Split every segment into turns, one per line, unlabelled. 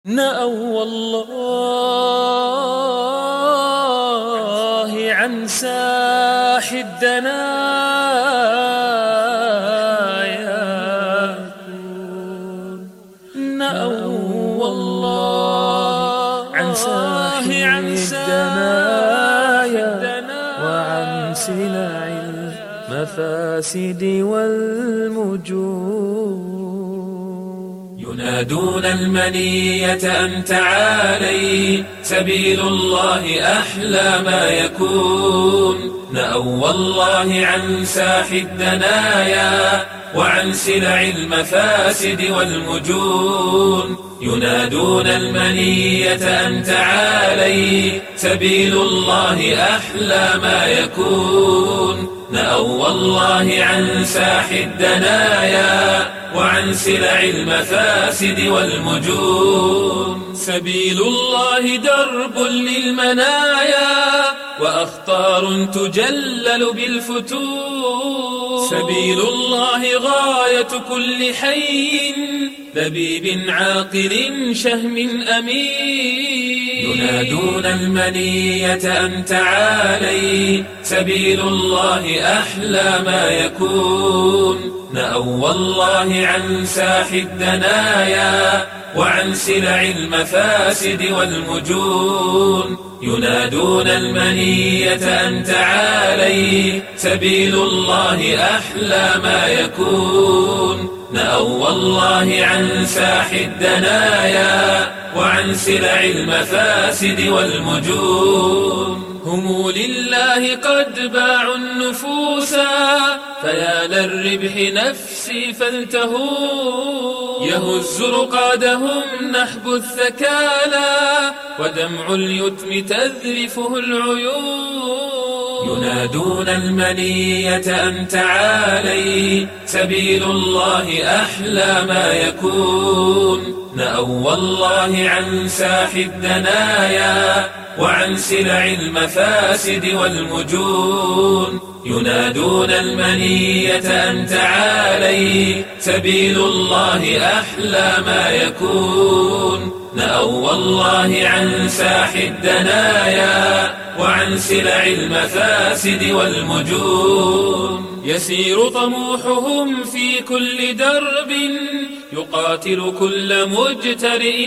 نأوى الله عن ساح الدنايا، نأوى الله عن ساح الدنايا وعن سلع المفاسد والمجون.
ينادون المنية أن تعالي، سبيل الله أحلى ما يكون. نأوى الله عن ساح الدنايا وعن سلع المفاسد والمجون. ينادون المنية أن تعالي، سبيل الله أحلى ما يكون. نأوى الله عن ساح الدنايا وعن سلع المفاسد والمجون. سبيل الله درب للمنايا وأخطار تجلل بالفتون. سبيل الله غاية كل حي لبيب عاقل شهم أمين. ينادون المنية أن تعالي، سبيل الله أحلى ما يكون. نأوى الله عن ساح الدنايا وعن سلع المفاسد والمجون. ينادون المنية أن تعالي، سبيل الله أحلى ما يكون. نأوى الله عن ساح الدنايا وعن سلع المفاسد والمجون. هم لله قد باعوا النفوسا، فيا للربح نفسي فالتهوا. يهز رقادهم نحب الثكالى ودمع اليتم تذرفه العيون. ينادون المنية أن تعالي، سبيل الله أحلى ما يكون. نأوى الله عن ساح الدنايا وعن سلع المفاسد والمجون. ينادون المنية أن تعالي، سبيل الله أحلى ما يكون. نأوى الله عن ساح الدنايا وعن سلع المفاسد والمجون. يسير طموحهم في كل درب يقاتل كل مجترئ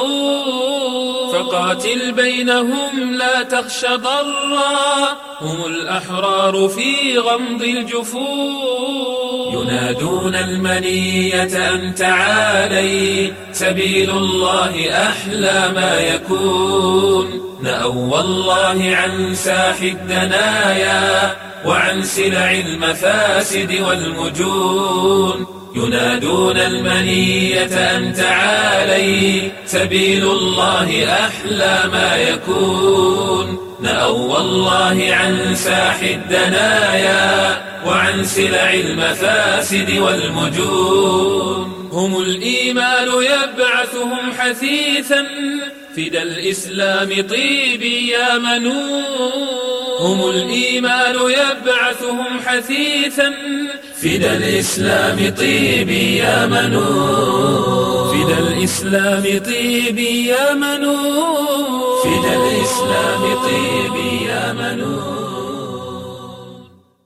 خؤون. فقاتل بينهم لا تخش ضرا، هم الأحرار في غمض الجفون. ينادون المنية أن تعالي، سبيل الله أحلى ما يكون. نأوى الله عن ساح الدنايا وعن سلع المفاسد والمجون. ينادون المنية أن تعالي، سبيل الله أحلى ما يكون. نأوى الله عن ساح الدنايا وعن سلع المفاسد والمجون. هم الإيمان يبعثهم حثيثا، فدى الإسلام طيبي يا منون. هم الإيمان يبعثهم حثيثا، فدى الإسلام طيبي يا منون. فدى الإسلام طيبي يا منون. فدى الإسلام طيبي يا منون.